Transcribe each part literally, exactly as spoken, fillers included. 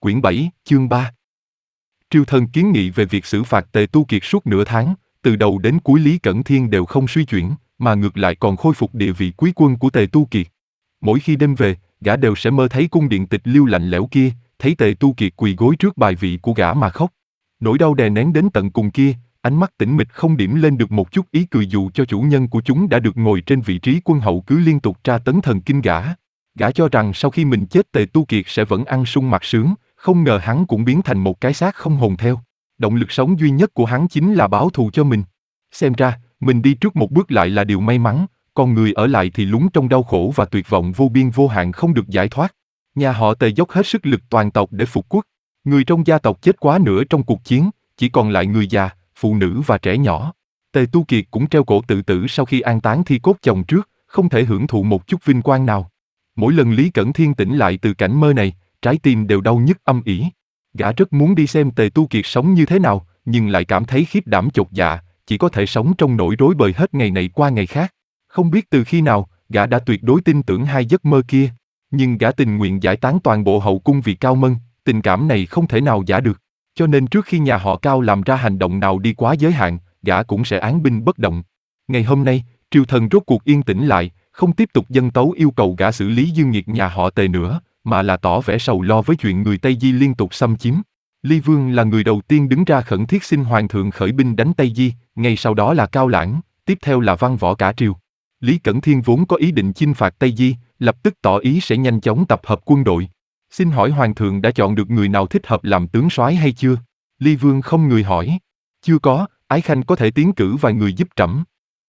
Quyển bảy, chương ba. Triều Thần kiến nghị về việc xử phạt Tề Tu Kiệt suốt nửa tháng, từ đầu đến cuối Lý Cẩn Thiên đều không suy chuyển, mà ngược lại còn khôi phục địa vị quý quân của Tề Tu Kiệt. Mỗi khi đêm về, gã đều sẽ mơ thấy cung điện tịch liêu lạnh lẽo kia, thấy Tề Tu Kiệt quỳ gối trước bài vị của gã mà khóc. Nỗi đau đè nén đến tận cùng kia, ánh mắt tĩnh mịch không điểm lên được một chút ý cười dù cho chủ nhân của chúng đã được ngồi trên vị trí quân hậu cứ liên tục tra tấn thần kinh gã. Gã cho rằng sau khi mình chết Tề Tu Kiệt sẽ vẫn ăn sung mặc sướng, không ngờ hắn cũng biến thành một cái xác không hồn theo. Động lực sống duy nhất của hắn chính là báo thù cho mình. Xem ra, mình đi trước một bước lại là điều may mắn, còn người ở lại thì lún trong đau khổ và tuyệt vọng vô biên vô hạn không được giải thoát. Nhà họ Tề dốc hết sức lực toàn tộc để phục quốc. Người trong gia tộc chết quá nửa trong cuộc chiến, chỉ còn lại người già, phụ nữ và trẻ nhỏ. Tề Tu Kiệt cũng treo cổ tự tử sau khi an táng thi cốt chồng trước, không thể hưởng thụ một chút vinh quang nào. Mỗi lần Lý Cẩn Thiên tỉnh lại từ cảnh mơ này, trái tim đều đau nhức âm ỉ. Gã rất muốn đi xem Tề Tu Kiệt sống như thế nào, nhưng lại cảm thấy khiếp đảm chột dạ, chỉ có thể sống trong nỗi rối bời hết ngày này qua ngày khác. Không biết từ khi nào, gã đã tuyệt đối tin tưởng hai giấc mơ kia, nhưng gã tình nguyện giải tán toàn bộ hậu cung vì Cao Mân, tình cảm này không thể nào giả được. Cho nên trước khi nhà họ Cao làm ra hành động nào đi quá giới hạn, gã cũng sẽ án binh bất động. Ngày hôm nay, Triều Thần rốt cuộc yên tĩnh lại, không tiếp tục dâng tấu yêu cầu gã xử lý dương nghiệt nhà họ Tề nữa, mà là tỏ vẻ sầu lo với chuyện người Tây Di liên tục xâm chiếm. Ly Vương là người đầu tiên đứng ra khẩn thiết xin Hoàng thượng khởi binh đánh Tây Di, ngay sau đó là Cao Lãng, tiếp theo là Văn Võ cả triều. Lý Cẩn Thiên vốn có ý định chinh phạt Tây Di, lập tức tỏ ý sẽ nhanh chóng tập hợp quân đội. Xin hỏi Hoàng thượng đã chọn được người nào thích hợp làm tướng soái hay chưa? Ly Vương không người hỏi. Chưa có, Ái Khanh có thể tiến cử vài người giúp trẫm.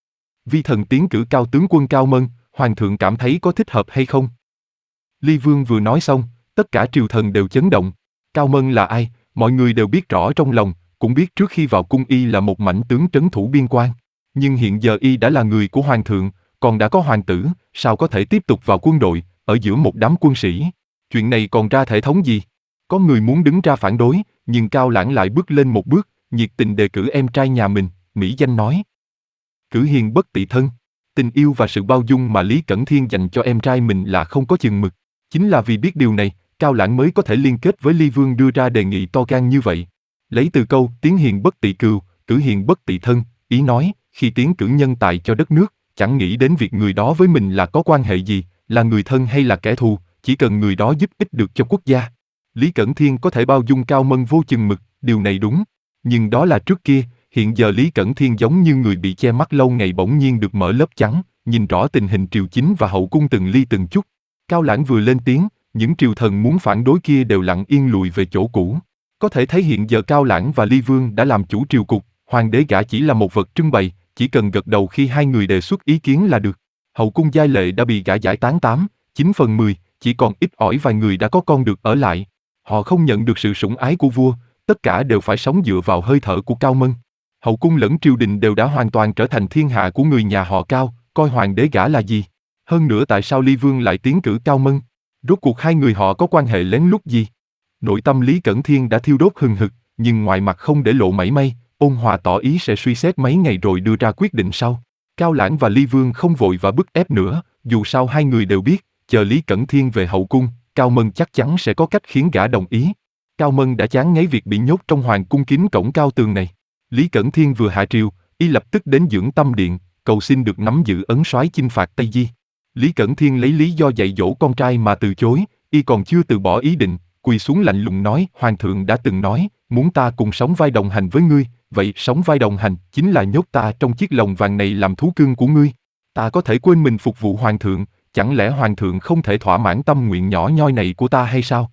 Vi thần tiến cử Cao tướng quân Cao Mân, Hoàng thượng cảm thấy có thích hợp hay không? Ly Vương vừa nói xong, tất cả triều thần đều chấn động. Cao Mân là ai? Mọi người đều biết rõ trong lòng, cũng biết trước khi vào cung y là một mãnh tướng trấn thủ biên quan. Nhưng hiện giờ y đã là người của Hoàng thượng, còn đã có hoàng tử, sao có thể tiếp tục vào quân đội, ở giữa một đám quân sĩ? Chuyện này còn ra thể thống gì? Có người muốn đứng ra phản đối, nhưng Cao Lãng lại bước lên một bước, nhiệt tình đề cử em trai nhà mình, mỹ danh nói. Cử hiền bất tị thân. Tình yêu và sự bao dung mà Lý Cẩn Thiên dành cho em trai mình là không có chừng mực. Chính là vì biết điều này, Cao Lãng mới có thể liên kết với Ly Vương đưa ra đề nghị to gan như vậy. Lấy từ câu tiến hiền bất tị cừu, cử hiền bất tị thân, ý nói, khi tiến cử nhân tài cho đất nước, chẳng nghĩ đến việc người đó với mình là có quan hệ gì, là người thân hay là kẻ thù, chỉ cần người đó giúp ích được cho quốc gia. Lý Cẩn Thiên có thể bao dung Cao Mân vô chừng mực, điều này đúng. Nhưng đó là trước kia, hiện giờ Lý Cẩn Thiên giống như người bị che mắt lâu ngày bỗng nhiên được mở lớp trắng, nhìn rõ tình hình triều chính và hậu cung từng ly từng chút. Cao Lãng vừa lên tiếng, những triều thần muốn phản đối kia đều lặng yên lùi về chỗ cũ. Có thể thấy hiện giờ Cao Lãng và Ly Vương đã làm chủ triều cục, hoàng đế gã chỉ là một vật trưng bày, chỉ cần gật đầu khi hai người đề xuất ý kiến là được. Hậu cung giai lệ đã bị gã giải tán tám, chín phần mười, chỉ còn ít ỏi vài người đã có con được ở lại. Họ không nhận được sự sủng ái của vua, tất cả đều phải sống dựa vào hơi thở của Cao Mân. Hậu cung lẫn triều đình đều đã hoàn toàn trở thành thiên hạ của người nhà họ Cao, coi hoàng đế gã là gì. Hơn nữa tại sao Ly Vương lại tiến cử Cao Mân? Rốt cuộc hai người họ có quan hệ lén lút gì? Nội tâm Lý Cẩn Thiên đã thiêu đốt hừng hực, nhưng ngoài mặt không để lộ mảy may, ôn hòa tỏ ý sẽ suy xét mấy ngày rồi đưa ra quyết định sau. Cao Lãng và Ly Vương không vội và bức ép nữa, dù sao hai người đều biết, chờ Lý Cẩn Thiên về hậu cung, Cao Mân chắc chắn sẽ có cách khiến gã đồng ý. Cao Mân đã chán ngấy việc bị nhốt trong hoàng cung kín cổng cao tường này. Lý Cẩn Thiên vừa hạ triều, y lập tức đến Dưỡng Tâm Điện, cầu xin được nắm giữ ấn soái chinh phạt Tây Di. Lý Cẩn Thiên lấy lý do dạy dỗ con trai mà từ chối, y còn chưa từ bỏ ý định, quỳ xuống lạnh lùng nói: Hoàng thượng đã từng nói, muốn ta cùng sống vai đồng hành với ngươi, vậy sống vai đồng hành chính là nhốt ta trong chiếc lồng vàng này làm thú cưng của ngươi. Ta có thể quên mình phục vụ Hoàng thượng, chẳng lẽ Hoàng thượng không thể thỏa mãn tâm nguyện nhỏ nhoi này của ta hay sao?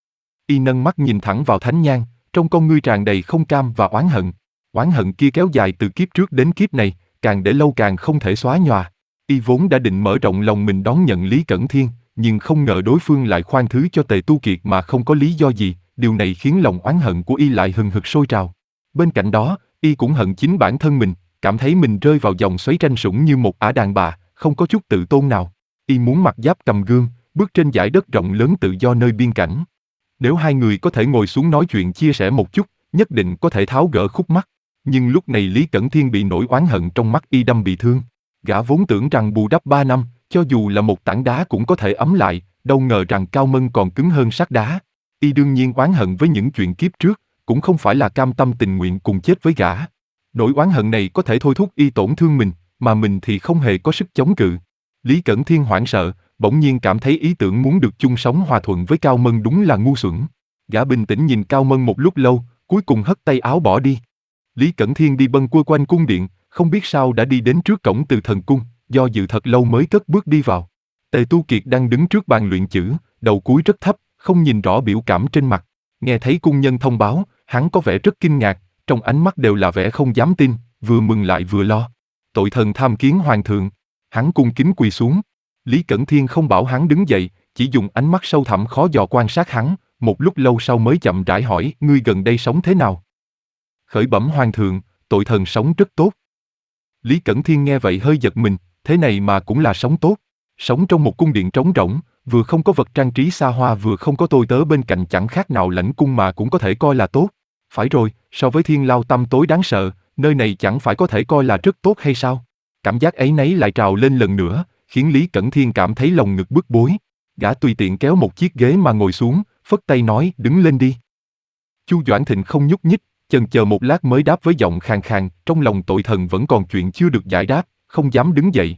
Y nâng mắt nhìn thẳng vào thánh nhang, trong con ngươi tràn đầy không cam và oán hận. Oán hận kia kéo dài từ kiếp trước đến kiếp này, càng để lâu càng không thể xóa nhòa. Y vốn đã định mở rộng lòng mình đón nhận Lý Cẩn Thiên, nhưng không ngờ đối phương lại khoan thứ cho Tề Tu Kiệt mà không có lý do gì, điều này khiến lòng oán hận của Y lại hừng hực sôi trào. Bên cạnh đó, Y cũng hận chính bản thân mình, cảm thấy mình rơi vào dòng xoáy tranh sủng như một ả đàn bà, không có chút tự tôn nào. Y muốn mặc giáp cầm gương, bước trên dải đất rộng lớn tự do nơi biên cảnh. Nếu hai người có thể ngồi xuống nói chuyện chia sẻ một chút, nhất định có thể tháo gỡ khúc mắc. Nhưng lúc này Lý Cẩn Thiên bị nỗi oán hận trong mắt Y đâm bị thương. Gã vốn tưởng rằng bù đắp ba năm, cho dù là một tảng đá cũng có thể ấm lại, đâu ngờ rằng Cao Mân còn cứng hơn sắt đá. Y đương nhiên oán hận với những chuyện kiếp trước, cũng không phải là cam tâm tình nguyện cùng chết với gã. Nỗi oán hận này có thể thôi thúc Y tổn thương mình, mà mình thì không hề có sức chống cự. Lý Cẩn Thiên hoảng sợ, bỗng nhiên cảm thấy ý tưởng muốn được chung sống hòa thuận với Cao Mân đúng là ngu xuẩn. Gã bình tĩnh nhìn Cao Mân một lúc lâu, cuối cùng hất tay áo bỏ đi. Lý Cẩn Thiên đi bâng quơ quanh cung điện, không biết sao đã đi đến trước cổng Từ Thần Cung, do dự thật lâu mới cất bước đi vào. Tề Tu Kiệt đang đứng trước bàn luyện chữ, đầu cúi rất thấp, không nhìn rõ biểu cảm trên mặt. Nghe thấy cung nhân thông báo, hắn có vẻ rất kinh ngạc, trong ánh mắt đều là vẻ không dám tin, vừa mừng lại vừa lo. Tội thần tham kiến hoàng thượng. Hắn cung kính quỳ xuống. Lý Cẩn Thiên không bảo hắn đứng dậy, chỉ dùng ánh mắt sâu thẳm khó dò quan sát hắn, một lúc lâu sau mới chậm rãi hỏi, ngươi gần đây sống thế nào? Khởi bẩm hoàng thượng, tội thần sống rất tốt. Lý Cẩn Thiên nghe vậy hơi giật mình, thế này mà cũng là sống tốt. Sống trong một cung điện trống rỗng, vừa không có vật trang trí xa hoa vừa không có tôi tớ bên cạnh chẳng khác nào lãnh cung mà cũng có thể coi là tốt. Phải rồi, so với thiên lao tăm tối đáng sợ, nơi này chẳng phải có thể coi là rất tốt hay sao? Cảm giác ấy nấy lại trào lên lần nữa, khiến Lý Cẩn Thiên cảm thấy lòng ngực bức bối. Gã tùy tiện kéo một chiếc ghế mà ngồi xuống, phất tay nói, đứng lên đi. Chu Doãn Thịnh không nhúc nhích, chần chờ một lát mới đáp với giọng khàn khàn, trong lòng tội thần vẫn còn chuyện chưa được giải đáp, không dám đứng dậy.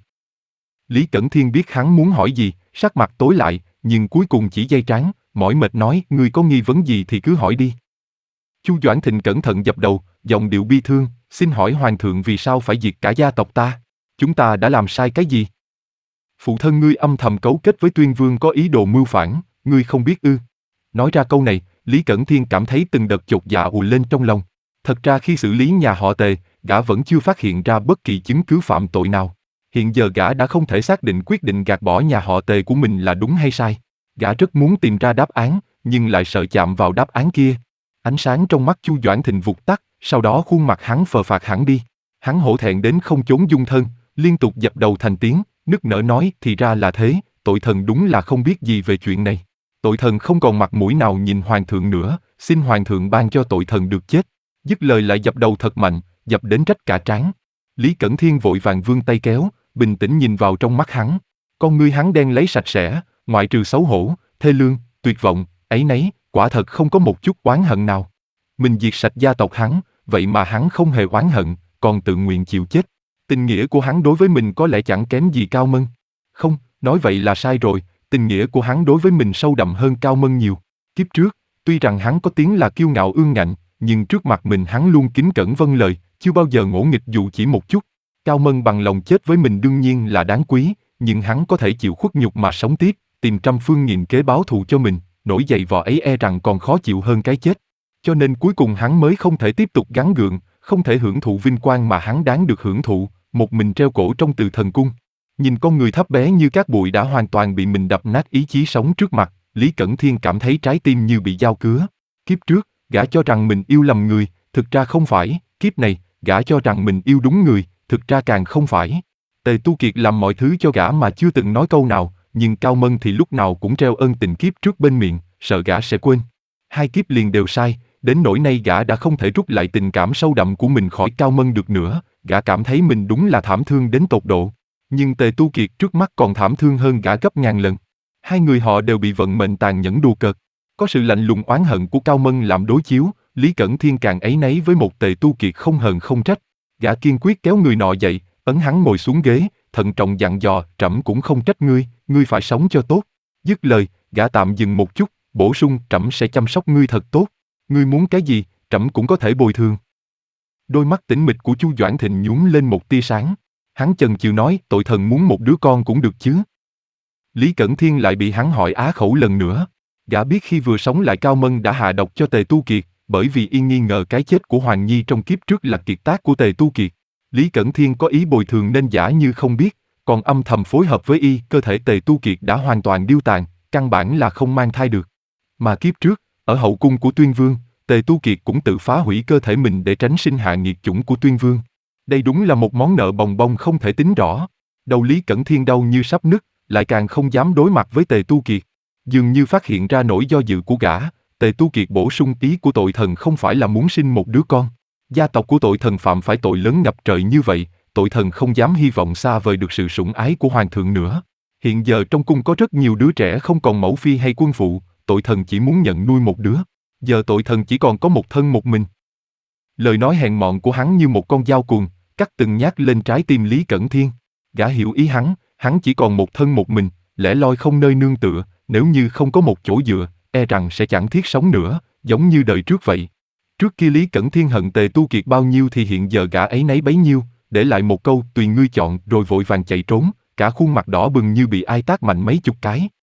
Lý Cẩn Thiên biết hắn muốn hỏi gì, sắc mặt tối lại, nhưng cuối cùng chỉ day trán, mỏi mệt nói, ngươi có nghi vấn gì thì cứ hỏi đi. Chu Doãn Thịnh cẩn thận dập đầu, giọng điệu bi thương, xin hỏi hoàng thượng vì sao phải diệt cả gia tộc ta? Chúng ta đã làm sai cái gì? Phụ thân ngươi âm thầm cấu kết với Tuyên Vương có ý đồ mưu phản, ngươi không biết ư? Nói ra câu này, Lý Cẩn Thiên cảm thấy từng đợt chột dạ ùa lên trong lòng. Thật ra khi xử lý nhà họ Tề, gã vẫn chưa phát hiện ra bất kỳ chứng cứ phạm tội nào. Hiện giờ gã đã không thể xác định quyết định gạt bỏ nhà họ Tề của mình là đúng hay sai. Gã rất muốn tìm ra đáp án, nhưng lại sợ chạm vào đáp án kia. Ánh sáng trong mắt Chu Doãn Thịnh vụt tắt, sau đó khuôn mặt hắn phờ phạc hẳn đi. Hắn hổ thẹn đến không chốn dung thân, liên tục dập đầu thành tiếng, nức nở nói, thì ra là thế, tội thần đúng là không biết gì về chuyện này. Tội thần không còn mặt mũi nào nhìn hoàng thượng nữa, xin hoàng thượng ban cho tội thần được chết. Dứt lời lại dập đầu thật mạnh, dập đến rách cả trán. Lý Cẩn Thiên vội vàng vươn tay kéo, bình tĩnh nhìn vào trong mắt hắn. Con ngươi hắn đen lấy sạch sẽ, ngoại trừ xấu hổ, thê lương, tuyệt vọng, áy náy, quả thật không có một chút oán hận nào. Mình diệt sạch gia tộc hắn, vậy mà hắn không hề oán hận, còn tự nguyện chịu chết. Tình nghĩa của hắn đối với mình có lẽ chẳng kém gì Cao Mân. Không, nói vậy là sai rồi, tình nghĩa của hắn đối với mình sâu đậm hơn Cao Mân nhiều. Kiếp trước, tuy rằng hắn có tiếng là kiêu ngạo ương ngạnh, nhưng trước mặt mình hắn luôn kính cẩn vâng lời, chưa bao giờ ngỗ nghịch dù chỉ một chút. Cao Mân bằng lòng chết với mình đương nhiên là đáng quý, nhưng hắn có thể chịu khuất nhục mà sống tiếp, tìm trăm phương nghìn kế báo thù cho mình, nỗi dày vò ấy e rằng còn khó chịu hơn cái chết. Cho nên cuối cùng hắn mới không thể tiếp tục gắng gượng, không thể hưởng thụ vinh quang mà hắn đáng được hưởng thụ, một mình treo cổ trong Từ Thần Cung. Nhìn con người thấp bé như cát bụi đã hoàn toàn bị mình đập nát ý chí sống trước mặt, Lý Cẩn Thiên cảm thấy trái tim như bị dao cứa. Kiếp trước, gã cho rằng mình yêu lầm người, thực ra không phải, kiếp này, gã cho rằng mình yêu đúng người, thực ra càng không phải. Tề Tu Kiệt làm mọi thứ cho gã mà chưa từng nói câu nào, nhưng Cao Mân thì lúc nào cũng treo ân tình kiếp trước bên miệng, sợ gã sẽ quên. Hai kiếp liền đều sai, đến nỗi nay gã đã không thể rút lại tình cảm sâu đậm của mình khỏi Cao Mân được nữa, gã cảm thấy mình đúng là thảm thương đến tột độ. Nhưng Tề Tu Kiệt trước mắt còn thảm thương hơn gã gấp ngàn lần. Hai người họ đều bị vận mệnh tàn nhẫn đùa cợt. Có sự lạnh lùng oán hận của Cao Mân làm đối chiếu, Lý Cẩn Thiên càng áy náy với một Tề Tu Kiệt không hờn không trách. Gã kiên quyết kéo người nọ dậy, ấn hắn ngồi xuống ghế, thận trọng dặn dò, trẫm cũng không trách ngươi, ngươi phải sống cho tốt. Dứt lời, gã tạm dừng một chút, bổ sung, trẫm sẽ chăm sóc ngươi thật tốt. Ngươi muốn cái gì, trẫm cũng có thể bồi thường. Đôi mắt tĩnh mịch của Chu Doãn Thịnh nhún lên một tia sáng. Hắn chần chừ nói, tội thần muốn một đứa con cũng được chứ. Lý Cẩn Thiên lại bị hắn hỏi á khẩu lần nữa. Gã biết khi vừa sống lại Cao Mân đã hạ độc cho Tề Tu Kiệt, bởi vì y nghi ngờ cái chết của Hoàng Nhi trong kiếp trước là kiệt tác của Tề Tu Kiệt. Lý Cẩn Thiên có ý bồi thường nên giả như không biết, còn âm thầm phối hợp với y, cơ thể Tề Tu Kiệt đã hoàn toàn điêu tàn, căn bản là không mang thai được. Mà kiếp trước, ở hậu cung của Tuyên Vương, Tề Tu Kiệt cũng tự phá hủy cơ thể mình để tránh sinh hạ nghiệt chủng của Tuyên Vương. Đây đúng là một món nợ bòng bong không thể tính rõ. Đầu Lý Cẩn Thiên đau như sắp nứt, lại càng không dám đối mặt với Tề Tu Kiệt. Dường như phát hiện ra nỗi do dự của gã, Tề Tu Kiệt bổ sung ý của tội thần không phải là muốn sinh một đứa con. Gia tộc của tội thần phạm phải tội lớn ngập trời như vậy, tội thần không dám hy vọng xa vời được sự sủng ái của hoàng thượng nữa. Hiện giờ trong cung có rất nhiều đứa trẻ không còn mẫu phi hay quân phụ, tội thần chỉ muốn nhận nuôi một đứa. Giờ tội thần chỉ còn có một thân một mình. Lời nói hèn mọn của hắn như một con dao cuồng, cắt từng nhát lên trái tim Lý Cẩn Thiên. Gã hiểu ý hắn, hắn chỉ còn một thân một mình, lẻ loi không nơi nương tựa, nếu như không có một chỗ dựa, e rằng sẽ chẳng thiết sống nữa, giống như đời trước vậy. Trước kia Lý Cẩn Thiên hận Tề Tu Kiệt bao nhiêu thì hiện giờ gã ấy nấy bấy nhiêu, để lại một câu tùy ngươi chọn rồi vội vàng chạy trốn, cả khuôn mặt đỏ bừng như bị ai tát mạnh mấy chục cái.